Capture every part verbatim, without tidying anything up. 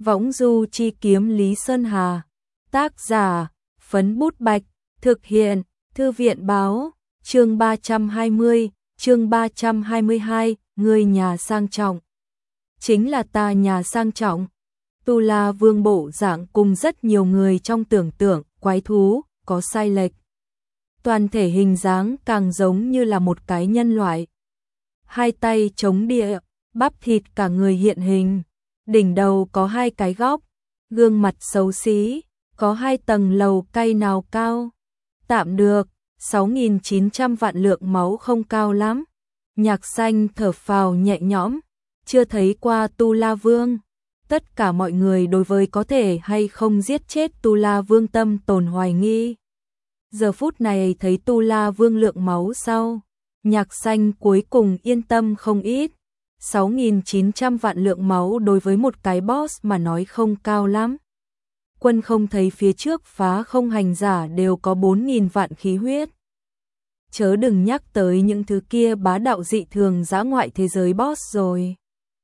Võng du chi kiếm Lý Sơn Hà. Tác giả, Phấn Bút Bạch. Thực hiện, Thư viện báo. Chương ba trăm hai mươi, chương ba trăm hai mươi hai, người nhà sang trọng. Chính là ta nhà sang trọng. Tu La Vương bộ dạng cùng rất nhiều người trong tưởng tượng, quái thú, có sai lệch. Toàn thể hình dáng càng giống như là một cái nhân loại. Hai tay chống địa, bắp thịt cả người hiện hình. Đỉnh đầu có hai cái góc, gương mặt xấu xí, có hai tầng lầu cây nào cao. Tạm được, sáu nghìn chín trăm vạn lượng máu không cao lắm. Nhạc Xanh thở phào nhẹ nhõm, chưa thấy qua Tu La Vương. Tất cả mọi người đối với có thể hay không giết chết Tu La Vương tâm tồn hoài nghi. Giờ phút này thấy Tu La Vương lượng máu sau, Nhạc Xanh cuối cùng yên tâm không ít. sáu nghìn chín trăm vạn lượng máu đối với một cái boss mà nói không cao lắm. Quân không thấy phía trước phá không hành giả đều có bốn nghìn vạn khí huyết. Chớ đừng nhắc tới những thứ kia bá đạo dị thường dã ngoại thế giới boss rồi.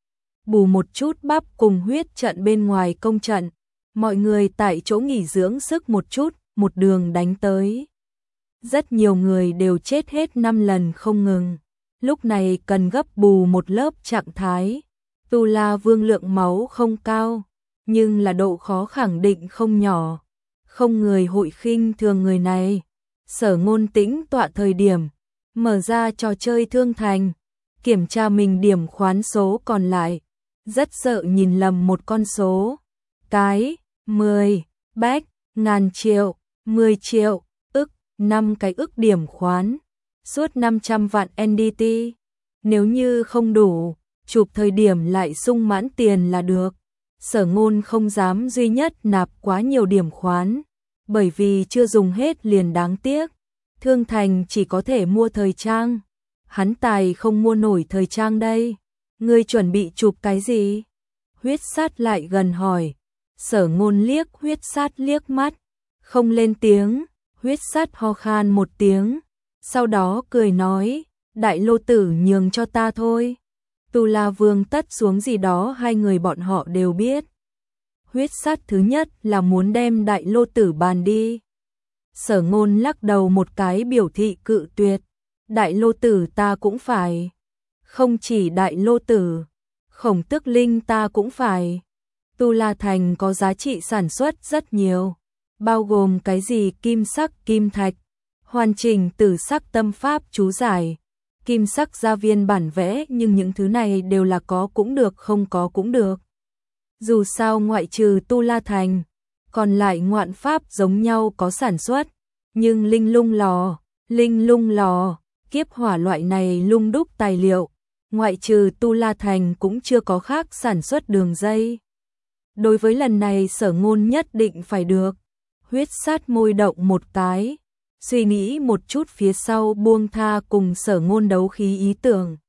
Bù một chút bắp cùng huyết trận bên ngoài công trận, mọi người tại chỗ nghỉ dưỡng sức một chút, một đường đánh tới. Rất nhiều người đều chết hết năm lần không ngừng. Lúc này cần gấp bù một lớp trạng thái. Tu La Vương lượng máu không cao, nhưng là độ khó khẳng định không nhỏ. Không người hội khinh thường người này. Sở Ngôn tĩnh tọa thời điểm, mở ra trò chơi thương thành, kiểm tra mình điểm khoán số còn lại. Rất sợ nhìn lầm một con số. Cái, mười, bách, ngàn triệu, mười triệu, ức, năm cái ức điểm khoán. Suốt năm trăm vạn en đê tê. Nếu như không đủ, chụp thời điểm lại sung mãn tiền là được. Sở Ngôn không dám duy nhất nạp quá nhiều điểm khoán, bởi vì chưa dùng hết liền đáng tiếc. Thương thành chỉ có thể mua thời trang. Hắn tài không mua nổi thời trang đây. Ngươi chuẩn bị chụp cái gì? Huyết Sát lại gần hỏi. Sở Ngôn liếc Huyết Sát liếc mắt, không lên tiếng. Huyết Sát ho khan một tiếng, sau đó cười nói, Đại Lô Tử nhường cho ta thôi. Tu La Vương tất xuống gì đó hai người bọn họ đều biết. Huyết Sát thứ nhất là muốn đem Đại Lô Tử bàn đi. Sở Ngôn lắc đầu một cái biểu thị cự tuyệt. Đại Lô Tử ta cũng phải. Không chỉ Đại Lô Tử, Khổng Tước Linh ta cũng phải. Tu La Thành có giá trị sản xuất rất nhiều, bao gồm cái gì kim sắc kim thạch, hoàn chỉnh tử sắc tâm pháp chú giải, kim sắc gia viên bản vẽ, nhưng những thứ này đều là có cũng được không có cũng được. Dù sao ngoại trừ Tu La Thành, còn lại ngoạn pháp giống nhau có sản xuất, nhưng linh lung lò, linh lung lò, kiếp hỏa loại này lung đúc tài liệu, ngoại trừ Tu La Thành cũng chưa có khác sản xuất đường dây. Đối với lần này Sở Ngôn nhất định phải được. Huyết Sát môi động một cái, suy nghĩ một chút phía sau buông tha cùng Sở Ngôn đấu khí ý tưởng.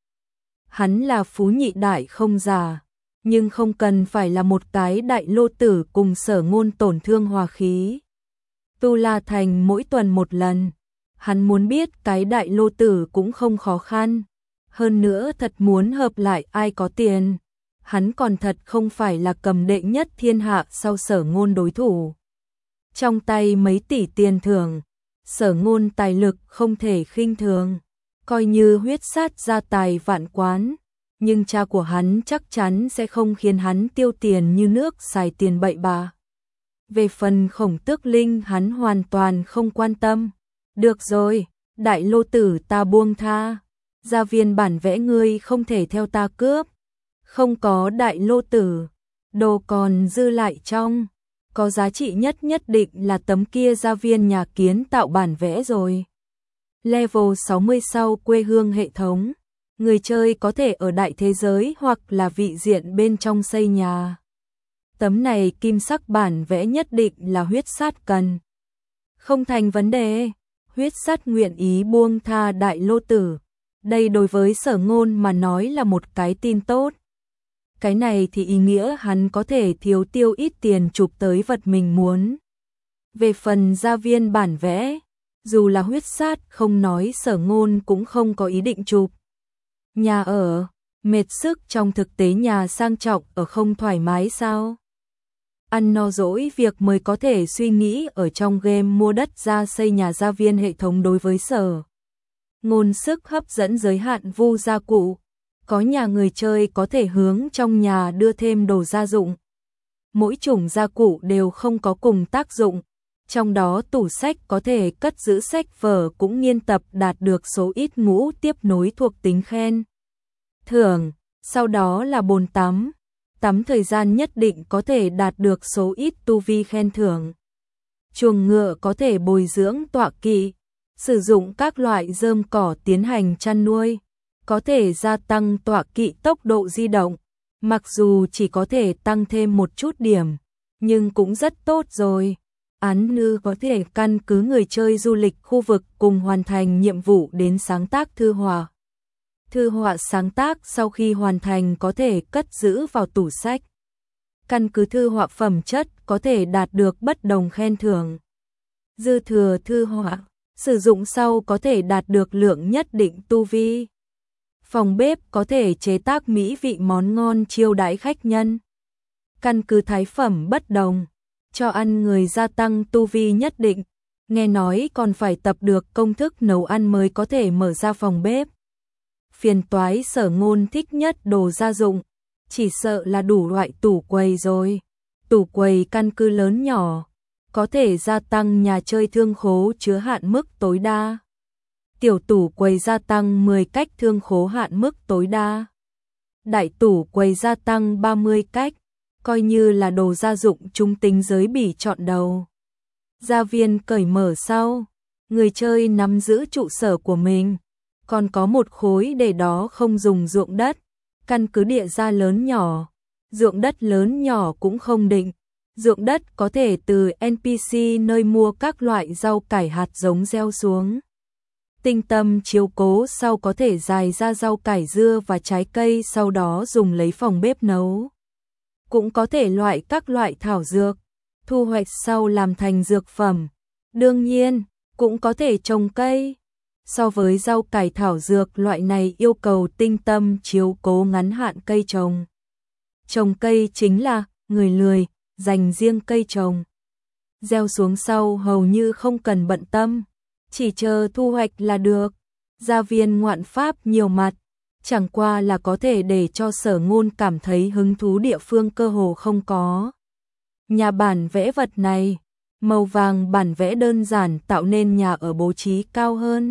Hắn là phú nhị đại không giả, nhưng không cần phải là một cái Đại Lô Tử cùng Sở Ngôn tổn thương hòa khí. Tu La Thành mỗi tuần một lần, hắn muốn biết cái Đại Lô Tử cũng không khó khăn. Hơn nữa thật muốn hợp lại ai có tiền, hắn còn thật không phải là cầm đệ nhất thiên hạ sau Sở Ngôn đối thủ. Trong tay mấy tỷ tiền thưởng, Sở Ngôn tài lực không thể khinh thường, coi như Huyết Sát gia tài vạn quán, nhưng cha của hắn chắc chắn sẽ không khiến hắn tiêu tiền như nước xài tiền bậy bạ. Về phần Khổng Tước Linh hắn hoàn toàn không quan tâm. Được rồi, Đại Lô Tử ta buông tha, gia viên bản vẽ ngươi không thể theo ta cướp. Không có Đại Lô Tử, đồ còn dư lại trong. Có giá trị nhất nhất định là tấm kia gia viên nhà kiến tạo bản vẽ rồi. Level sáu mươi sau quê hương hệ thống, người chơi có thể ở đại thế giới hoặc là vị diện bên trong xây nhà. Tấm này kim sắc bản vẽ nhất định là Huyết Sát cần. Không thành vấn đề, Huyết Sát nguyện ý buông tha Đại Lô Tử. Đây đối với Sở Ngôn mà nói là một cái tin tốt. Cái này thì ý nghĩa hắn có thể thiếu tiêu ít tiền chụp tới vật mình muốn. Về phần gia viên bản vẽ, dù là Huyết Sát không nói Sở Ngôn cũng không có ý định chụp. Nhà ở, mệt sức trong thực tế nhà sang trọng ở không thoải mái sao? ăn no dỗi việc mới có thể suy nghĩ ở trong game mua đất ra xây nhà. Gia viên hệ thống đối với Sở Ngôn sức hấp dẫn giới hạn vu gia cụ, có nhà người chơi có thể hướng trong nhà đưa thêm đồ gia dụng. Mỗi chủng gia cụ đều không có cùng tác dụng, trong đó tủ sách có thể cất giữ sách vở cũng nghiên tập đạt được số ít ngũ tiếp nối thuộc tính khen thưởng, sau đó là bồn tắm, tắm thời gian nhất định có thể đạt được số ít tu vi khen thưởng. Chuồng ngựa có thể bồi dưỡng tọa kỵ, sử dụng các loại rơm cỏ tiến hành chăn nuôi, có thể gia tăng tọa kỵ tốc độ di động, mặc dù chỉ có thể tăng thêm một chút điểm, nhưng cũng rất tốt rồi. Án Nư có thể căn cứ người chơi du lịch khu vực cùng hoàn thành nhiệm vụ đến sáng tác thư họa. Thư họa sáng tác sau khi hoàn thành có thể cất giữ vào tủ sách. Căn cứ thư họa phẩm chất có thể đạt được bất đồng khen thưởng. Dư thừa thư họa, sử dụng sau có thể đạt được lượng nhất định tu vi. Phòng bếp có thể chế tác mỹ vị món ngon chiêu đãi khách nhân. Căn cứ thái phẩm bất đồng, cho ăn người gia tăng tu vi nhất định. Nghe nói còn phải tập được công thức nấu ăn mới có thể mở ra phòng bếp. Phiền toái. Sở Ngôn thích nhất đồ gia dụng, chỉ sợ là đủ loại tủ quầy rồi. Tủ quầy căn cứ lớn nhỏ, có thể gia tăng nhà chơi thương khố chứa hạn mức tối đa. Tiểu tủ quầy gia tăng mười cách thương khố hạn mức tối đa. Đại tủ quầy gia tăng ba mươi cách, coi như là đồ gia dụng trung tính giới bỉ chọn đầu. Gia viên cởi mở sau, người chơi nắm giữ trụ sở của mình, còn có một khối để đó không dùng ruộng đất, căn cứ địa gia lớn nhỏ, ruộng đất lớn nhỏ cũng không định. Ruộng đất có thể từ en pê xê nơi mua các loại rau cải hạt giống gieo xuống. Tinh tâm chiếu cố sau có thể rải ra rau cải dưa và trái cây sau đó dùng lấy phòng bếp nấu. Cũng có thể loại các loại thảo dược, thu hoạch sau làm thành dược phẩm. Đương nhiên, cũng có thể trồng cây. So với rau cải thảo dược loại này yêu cầu tinh tâm chiếu cố ngắn hạn cây trồng. Trồng cây chính là người lười, dành riêng cây trồng. Gieo xuống sau hầu như không cần bận tâm, chỉ chờ thu hoạch là được. Gia viên ngoạn pháp nhiều mặt, chẳng qua là có thể để cho Sở Ngôn cảm thấy hứng thú địa phương cơ hồ không có. Nhà bản vẽ vật này, màu vàng bản vẽ đơn giản tạo nên nhà ở bố trí cao hơn.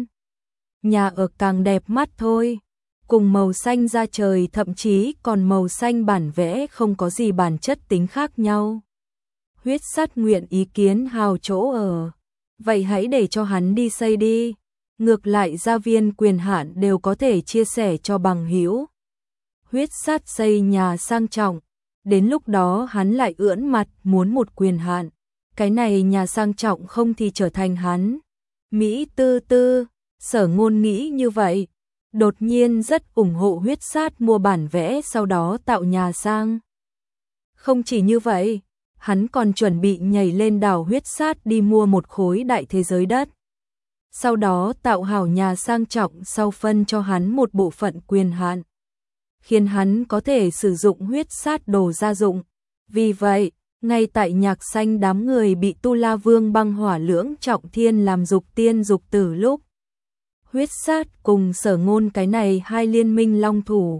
Nhà ở càng đẹp mắt thôi, cùng màu xanh da trời thậm chí còn màu xanh bản vẽ không có gì bản chất tính khác nhau. Huyết Sắt nguyện ý kiến hào chỗ ở, vậy hãy để cho hắn đi xây đi. Ngược lại gia viên quyền hạn đều có thể chia sẻ cho bằng hữu. Huyết Sắt xây nhà sang trọng, đến lúc đó hắn lại ưỡn mặt muốn một quyền hạn. Cái này nhà sang trọng không thì trở thành hắn. Mỹ tư tư, Sở Ngôn nghĩ như vậy, đột nhiên rất ủng hộ Huyết Sát mua bản vẽ sau đó tạo nhà sang. Không chỉ như vậy, hắn còn chuẩn bị nhảy lên đảo Huyết Sát đi mua một khối đại thế giới đất. Sau đó tạo hảo nhà sang trọng sau phân cho hắn một bộ phận quyền hạn, khiến hắn có thể sử dụng huyết sát đồ gia dụng. Vì vậy, ngay tại Nhạc Xanh đám người bị Tu La Vương băng hỏa lưỡng trọng thiên làm dục tiên dục tử lúc, Huyết Sát cùng Sở Ngôn cái này hai liên minh long thủ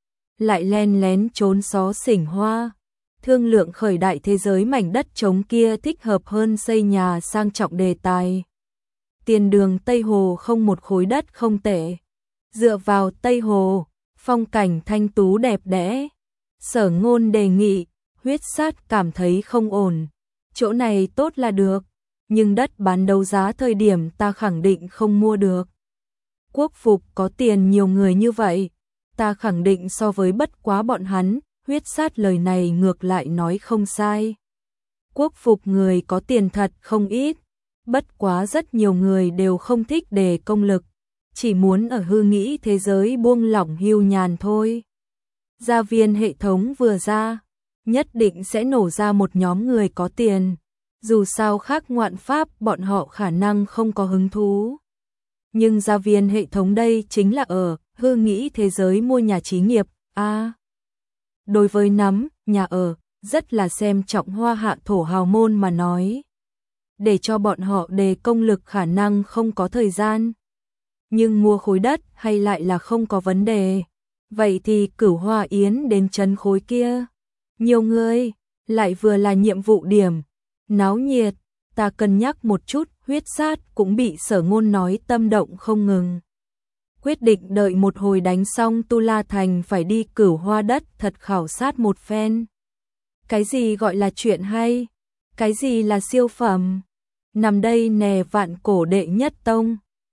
lại len lén trốn xó xỉnh hoa, thương lượng khởi đại thế giới mảnh đất trống kia thích hợp hơn xây nhà sang trọng đề tài. Tiền đường Tây Hồ không một khối đất không tệ. Dựa vào Tây Hồ, phong cảnh thanh tú đẹp đẽ. Sở Ngôn đề nghị, Huyết Sát cảm thấy không ổn. Chỗ này tốt là được, nhưng đất bán đấu giá thời điểm ta khẳng định không mua được. Quốc Phục có tiền nhiều người như vậy, ta khẳng định so với bất quá bọn hắn. Huyết Sát lời này ngược lại nói không sai. Quốc Phục người có tiền thật không ít, bất quá rất nhiều người đều không thích đề công lực, chỉ muốn ở hư nghĩ thế giới buông lỏng hưu nhàn thôi. Gia viên hệ thống vừa ra, nhất định sẽ nổ ra một nhóm người có tiền, dù sao khác ngoạn pháp bọn họ khả năng không có hứng thú. Nhưng gia viên hệ thống đây chính là ở hư nghĩ thế giới mua nhà trí nghiệp, a. À, đối với nắm, nhà ở, rất là xem trọng Hoa Hạ thổ hào môn mà nói. Để cho bọn họ đề công lực khả năng không có thời gian. Nhưng mua khối đất hay lại là không có vấn đề. Vậy thì Cửu Hoa Yến đến trấn khối kia. Nhiều người, lại vừa là nhiệm vụ điểm. Náo nhiệt, ta cân nhắc một chút, Huyết Sát cũng bị Sở Ngôn nói tâm động không ngừng. Quyết định đợi một hồi đánh xong Tu La Thành phải đi Cửu Hoa đất thật khảo sát một phen. Cái gì gọi là chuyện hay? Cái gì là siêu phẩm? Nằm đây nè Vạn Cổ đệ nhất tông.